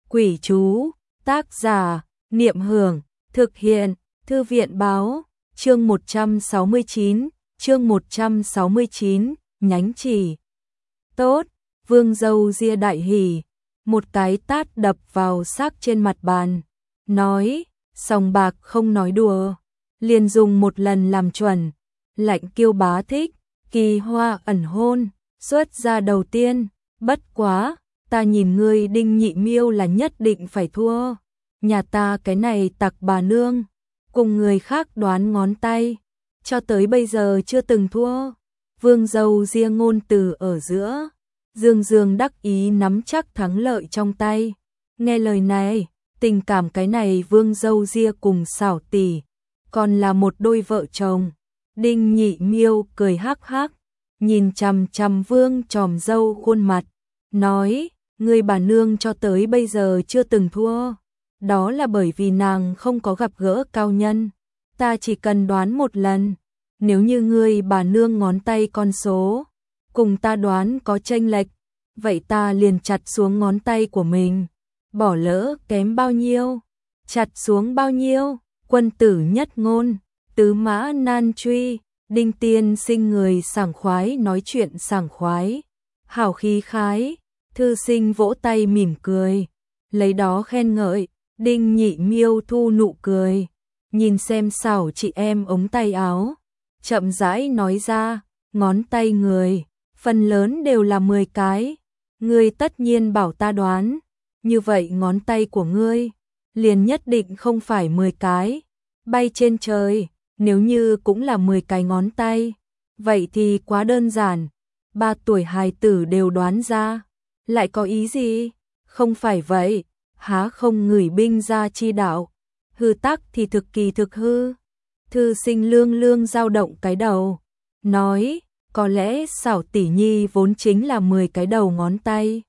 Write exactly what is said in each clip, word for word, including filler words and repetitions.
Quỷ chú, tác giả, Niệm Hưởng, thực hiện, Thư viện báo, chương một trăm sáu mươi chín, chương một trăm sáu mươi chín, nhánh chỉ. Tốt, Vương Dâu Ria đại hỉ, một cái tát đập vào xác trên mặt bàn, nói, sòng bạc không nói đùa, liền dùng một lần làm chuẩn, Lạnh Kiêu bá thích, kỳ hoa ẩn hôn, xuất ra đầu tiên, bất quá, ta nhìn ngươi Đinh Nhị Miêu là nhất định phải thua, nhà ta cái này tặc bà nương, cùng người khác đoán ngón tay, cho tới bây giờ chưa từng thua. Vương Dâu Ria ngôn từ ở giữa, dương dương đắc ý nắm chắc thắng lợi trong tay. Nghe lời này, tình cảm cái này Vương Dâu Ria cùng Xảo tỷ, còn là một đôi vợ chồng. Đinh Nhị Miêu cười hắc hắc, nhìn chằm chằm Vương tròm dâu khuôn mặt, nói, người bà nương cho tới bây giờ chưa từng thua, đó là bởi vì nàng không có gặp gỡ cao nhân, ta chỉ cần đoán một lần, nếu như ngươi bà nương ngón tay con số, cùng ta đoán có chênh lệch, vậy ta liền chặt xuống ngón tay của mình, bỏ lỡ kém bao nhiêu, chặt xuống bao nhiêu, quân tử nhất ngôn, tứ mã nan truy. Đinh tiên sinh người sảng khoái nói chuyện sảng khoái, hào khí khái, thư sinh vỗ tay mỉm cười, lấy đó khen ngợi. Đinh Nhị Miêu thu nụ cười, nhìn xem Xảo chị em ống tay áo, chậm rãi nói ra, ngón tay người, phần lớn đều là mười cái, ngươi tất nhiên bảo ta đoán, như vậy ngón tay của ngươi, liền nhất định không phải mười cái, bay trên trời, nếu như cũng là mười cái ngón tay, vậy thì quá đơn giản, ba tuổi hài tử đều đoán ra, lại có ý gì, không phải vậy. Há không ngửi binh ra chi đạo, hư tắc thì thực kỳ thực hư. Thư sinh lương lương dao động cái đầu, nói, có lẽ Xảo tỷ nhi vốn chính là mười cái đầu ngón tay.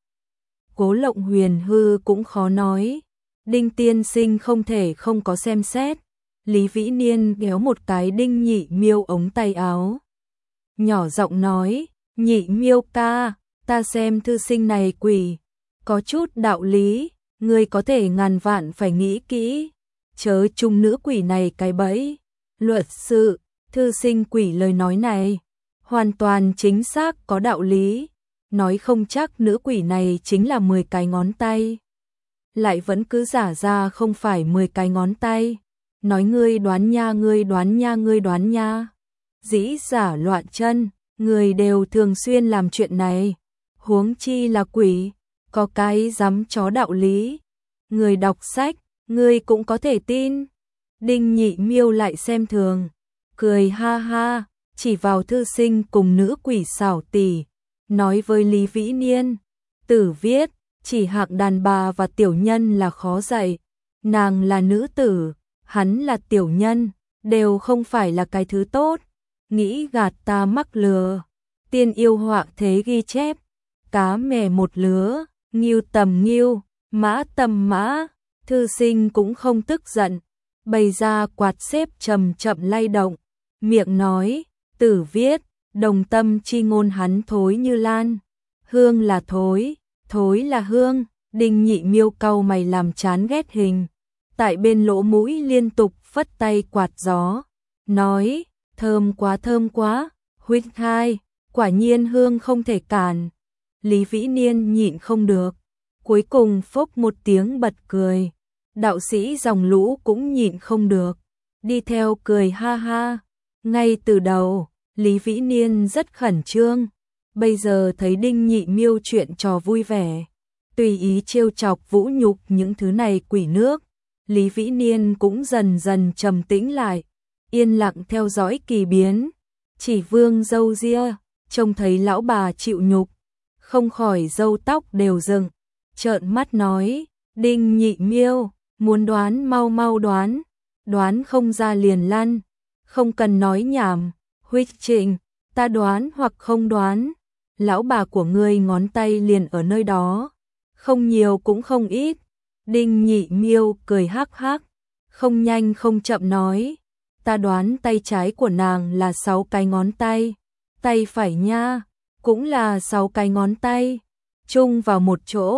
Cố Lộng Huyền hư cũng khó nói, Đinh tiên sinh không thể không có xem xét. Lý Vĩ Niên kéo một cái Đinh Nhị Miêu ống tay áo, nhỏ giọng nói, Nhị Miêu ca, ta xem thư sinh này quỷ, có chút đạo lý. Ngươi có thể ngàn vạn phải nghĩ kỹ, chớ chung nữ quỷ này cái bẫy. Luật sự, thư sinh quỷ lời nói này, hoàn toàn chính xác có đạo lý, nói không chắc nữ quỷ này chính là mười cái ngón tay. Lại vẫn cứ giả ra không phải mười cái ngón tay, nói ngươi đoán nha ngươi đoán nha ngươi đoán nha. Dĩ giả loạn chân, người đều thường xuyên làm chuyện này, huống chi là quỷ. Có cái dám chó đạo lý, người đọc sách, người cũng có thể tin. Đinh Nhị Miêu lại xem thường, cười ha ha, chỉ vào thư sinh cùng nữ quỷ Xảo tỷ, nói với Lý Vĩ Niên, tử viết, chỉ hạng đàn bà và tiểu nhân là khó dạy, nàng là nữ tử, hắn là tiểu nhân, đều không phải là cái thứ tốt, nghĩ gạt ta mắc lừa, tiên yêu họa thế ghi chép, cá mè một lứa. Ngưu tầm ngưu, mã tầm mã, thư sinh cũng không tức giận, bày ra quạt xếp chậm chậm lay động, miệng nói, tử viết, đồng tâm chi ngôn hắn thối như lan, hương là thối, thối là hương. Đinh Nhị Miêu cau mày làm chán ghét hình, tại bên lỗ mũi liên tục phất tay quạt gió, nói, thơm quá thơm quá, huyết hai, quả nhiên hương không thể cản. Lý Vĩ Niên nhịn không được, cuối cùng phốc một tiếng bật cười, đạo sĩ dòng lũ cũng nhịn không được, đi theo cười ha ha. Ngay từ đầu, Lý Vĩ Niên rất khẩn trương, bây giờ thấy Đinh Nhị Miêu chuyện trò vui vẻ, tùy ý trêu chọc vũ nhục những thứ này quỷ nước, Lý Vĩ Niên cũng dần dần trầm tĩnh lại, yên lặng theo dõi kỳ biến. Chỉ Vương Dâu Ria, trông thấy lão bà chịu nhục, không khỏi râu tóc đều dựng, trợn mắt nói, Đinh Nhị Miêu, muốn đoán mau mau đoán, đoán không ra liền lăn, không cần nói nhảm, Huyết Trịnh, ta đoán hoặc không đoán, lão bà của ngươi ngón tay liền ở nơi đó, không nhiều cũng không ít. Đinh Nhị Miêu cười hắc hắc, không nhanh không chậm nói, ta đoán tay trái của nàng là sáu cái ngón tay, tay phải nha, cũng là sáu cái ngón tay, chung vào một chỗ,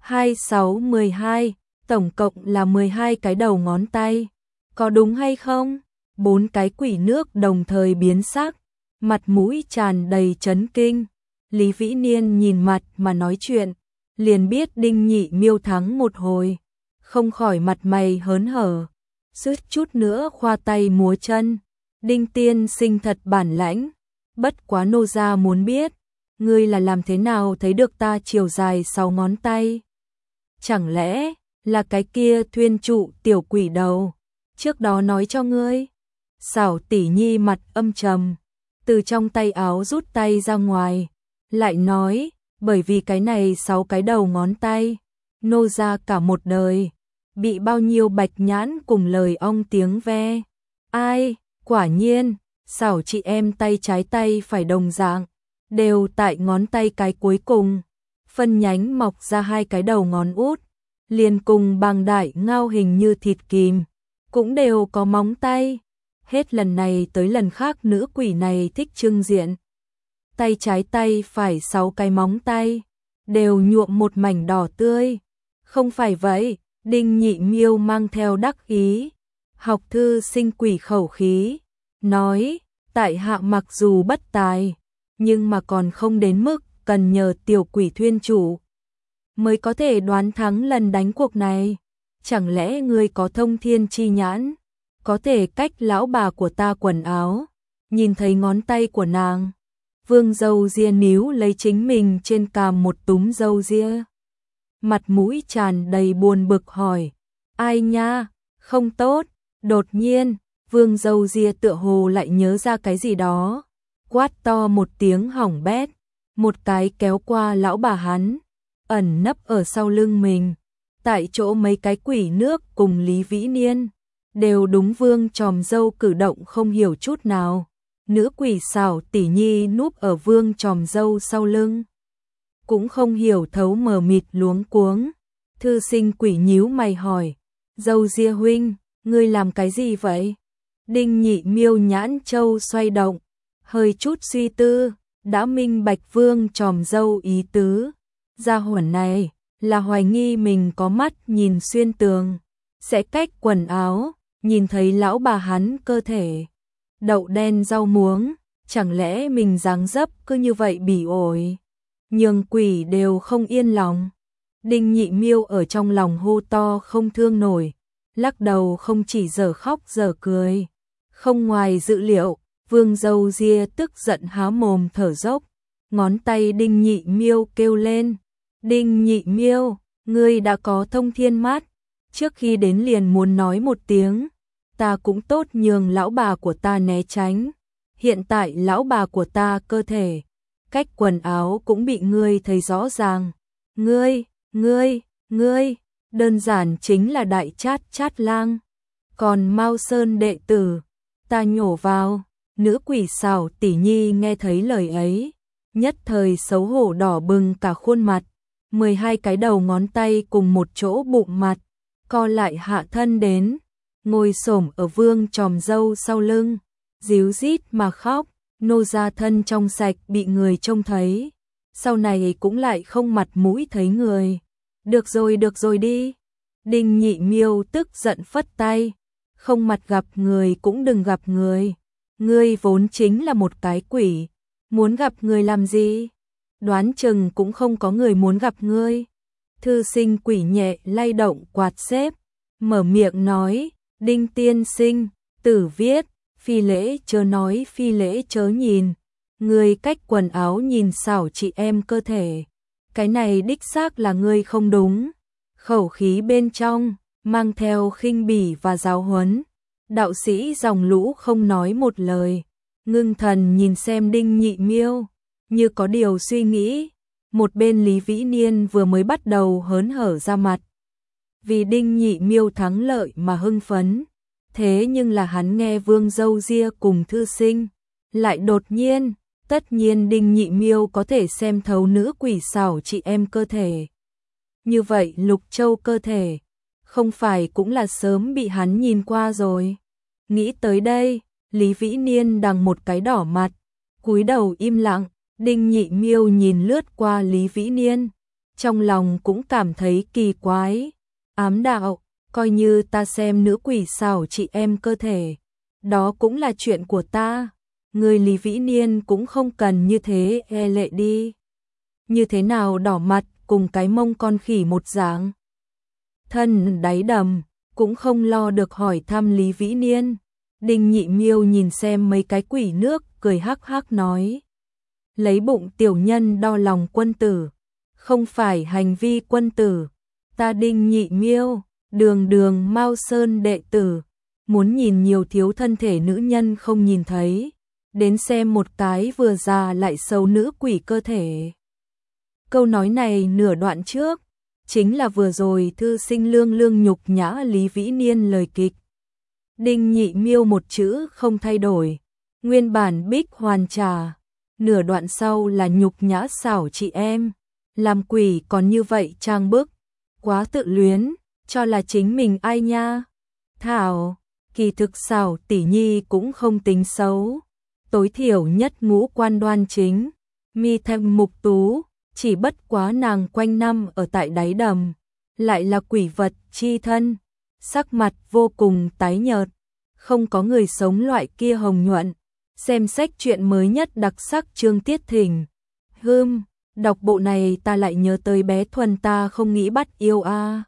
hai, sáu, mười hai, tổng cộng là mười hai cái đầu ngón tay. Có đúng hay không? Bốn cái quỷ nước đồng thời biến sắc, mặt mũi tràn đầy chấn kinh. Lý Vĩ Niên nhìn mặt mà nói chuyện, liền biết Đinh Nhị Miêu thắng một hồi, không khỏi mặt mày hớn hở, suýt chút nữa khoa tay múa chân. Đinh tiên sinh thật bản lãnh, bất quá nô gia muốn biết, ngươi là làm thế nào thấy được ta chiều dài sáu ngón tay? Chẳng lẽ là cái kia thuyên trụ tiểu quỷ đầu, trước đó nói cho ngươi? Xảo tỷ nhi mặt âm trầm, từ trong tay áo rút tay ra ngoài, lại nói, bởi vì cái này sáu cái đầu ngón tay, nô gia cả một đời, bị bao nhiêu bạch nhãn cùng lời ong tiếng ve. Ai, quả nhiên, xảo chị em tay trái tay phải đồng dạng, đều tại ngón tay cái cuối cùng, phân nhánh mọc ra hai cái đầu ngón út, liền cùng bằng đại ngao hình như thịt kìm, cũng đều có móng tay. Hết lần này tới lần khác nữ quỷ này thích trưng diện. Tay trái tay phải sáu cái móng tay, đều nhuộm một mảnh đỏ tươi. Không phải vậy, Đinh Nhị Miêu mang theo đắc ý, học thư sinh quỷ khẩu khí, nói, tại hạ mặc dù bất tài, nhưng mà còn không đến mức cần nhờ tiểu quỷ thuyên chủ mới có thể đoán thắng lần đánh cuộc này. Chẳng lẽ ngươi có thông thiên chi nhãn, có thể cách lão bà của ta quần áo, nhìn thấy ngón tay của nàng? Vương râu ria níu lấy chính mình trên cằm một túm râu ria, mặt mũi tràn đầy buồn bực hỏi, ai nha, không tốt. Đột nhiên, vương râu ria tựa hồ lại nhớ ra cái gì đó, quát to một tiếng hỏng bét, một cái kéo qua lão bà hắn, ẩn nấp ở sau lưng mình. Tại chỗ mấy cái quỷ nước cùng Lý Vĩ Niên đều đúng vương tròm dâu cử động không hiểu chút nào. Nữ quỷ xảo tỷ nhi núp ở vương tròm dâu sau lưng, cũng không hiểu thấu mờ mịt luống cuống. Thư sinh quỷ nhíu mày hỏi, dâu ria huynh, ngươi làm cái gì vậy? Đinh Nhị Miêu nhãn châu xoay động, hơi chút suy tư, đã minh bạch vương tròm dâu ý tứ. Gia hỏa này là hoài nghi mình có mắt nhìn xuyên tường, sẽ cách quần áo, nhìn thấy lão bà hắn cơ thể đậu đen rau muống, chẳng lẽ mình dáng dấp cứ như vậy bỉ ổi, nhường quỷ đều không yên lòng. Đinh Nhị Miêu ở trong lòng hô to không thương nổi, lắc đầu không chỉ dở khóc dở cười. Không ngoài dự liệu, vương râu ria tức giận há mồm thở dốc, ngón tay Đinh Nhị Miêu kêu lên, Đinh Nhị Miêu, ngươi đã có thông thiên mắt, trước khi đến liền muốn nói một tiếng, ta cũng tốt nhường lão bà của ta né tránh. Hiện tại lão bà của ta cơ thể, cách quần áo cũng bị ngươi thấy rõ ràng. Ngươi, ngươi, ngươi, đơn giản chính là đại chát chát lang. Còn Mao Sơn đệ tử, ta nhổ vào. Nữ quỷ xảo tỷ nhi nghe thấy lời ấy, nhất thời xấu hổ đỏ bừng cả khuôn mặt. mười hai cái đầu ngón tay cùng một chỗ bụng mặt, co lại hạ thân đến, ngồi xổm ở vương tròm dâu sau lưng, díu rít mà khóc. Nô gia thân trong sạch bị người trông thấy, sau này cũng lại không mặt mũi thấy người. Được rồi được rồi đi. Đinh Nhị Miêu tức giận phất tay, không mặt gặp người cũng đừng gặp người. Ngươi vốn chính là một cái quỷ, muốn gặp người làm gì? Đoán chừng cũng không có người muốn gặp ngươi. Thư sinh quỷ nhẹ lay động quạt xếp, mở miệng nói, Đinh tiên sinh, tử viết, phi lễ chớ nói phi lễ chớ nhìn, ngươi cách quần áo nhìn xảo chị em cơ thể, cái này đích xác là ngươi không đúng. Khẩu khí bên trong mang theo khinh bỉ và giáo huấn. Đạo sĩ dòng lũ không nói một lời, ngưng thần nhìn xem Đinh Nhị Miêu, như có điều suy nghĩ. Một bên Lý Vĩ Niên vừa mới bắt đầu hớn hở ra mặt, vì Đinh Nhị Miêu thắng lợi mà hưng phấn. Thế nhưng là hắn nghe vương dâu ria cùng thư sinh, lại đột nhiên, tất nhiên Đinh Nhị Miêu có thể xem thấu nữ quỷ xảo chị em cơ thể. Như vậy Lục Châu cơ thể, không phải cũng là sớm bị hắn nhìn qua rồi. Nghĩ tới đây, Lý Vĩ Niên đằng một cái đỏ mặt, cúi đầu im lặng. Đinh Nhị Miêu nhìn lướt qua Lý Vĩ Niên, trong lòng cũng cảm thấy kỳ quái, ám đạo, coi như ta xem nữ quỷ xảo chị em cơ thể, đó cũng là chuyện của ta, người Lý Vĩ Niên cũng không cần như thế e lệ đi. Như thế nào đỏ mặt cùng cái mông con khỉ một dạng. Thân đáy đầm, cũng không lo được hỏi thăm Lý Vĩ Niên. Đinh Nhị Miêu nhìn xem mấy cái quỷ nước, cười hắc hắc nói. Lấy bụng tiểu nhân đo lòng quân tử, không phải hành vi quân tử. Ta Đinh Nhị Miêu, đường đường Mao Sơn đệ tử, muốn nhìn nhiều thiếu thân thể nữ nhân không nhìn thấy, đến xem một cái vừa già lại xấu nữ quỷ cơ thể. Câu nói này nửa đoạn trước, chính là vừa rồi thư sinh lương lương nhục nhã Lý Vĩ Niên lời kịch. Đinh Nhị Miêu một chữ không thay đổi, nguyên bản bích hoàn trà, nửa đoạn sau là nhục nhã xảo chị em, làm quỷ còn như vậy trang bức, quá tự luyến, cho là chính mình ai nha. Thảo, kỳ thực xảo tỷ nhi cũng không tính xấu, tối thiểu nhất ngũ quan đoan chính, mi thanh mục tú, chỉ bất quá nàng quanh năm ở tại đáy đầm, lại là quỷ vật chi thân, sắc mặt vô cùng tái nhợt, không có người sống loại kia hồng nhuận. Xem sách truyện mới nhất đặc sắc Trương Tiết Thỉnh. Hưm, đọc bộ này ta lại nhớ tới bé Thuần ta không nghĩ bắt yêu a. À.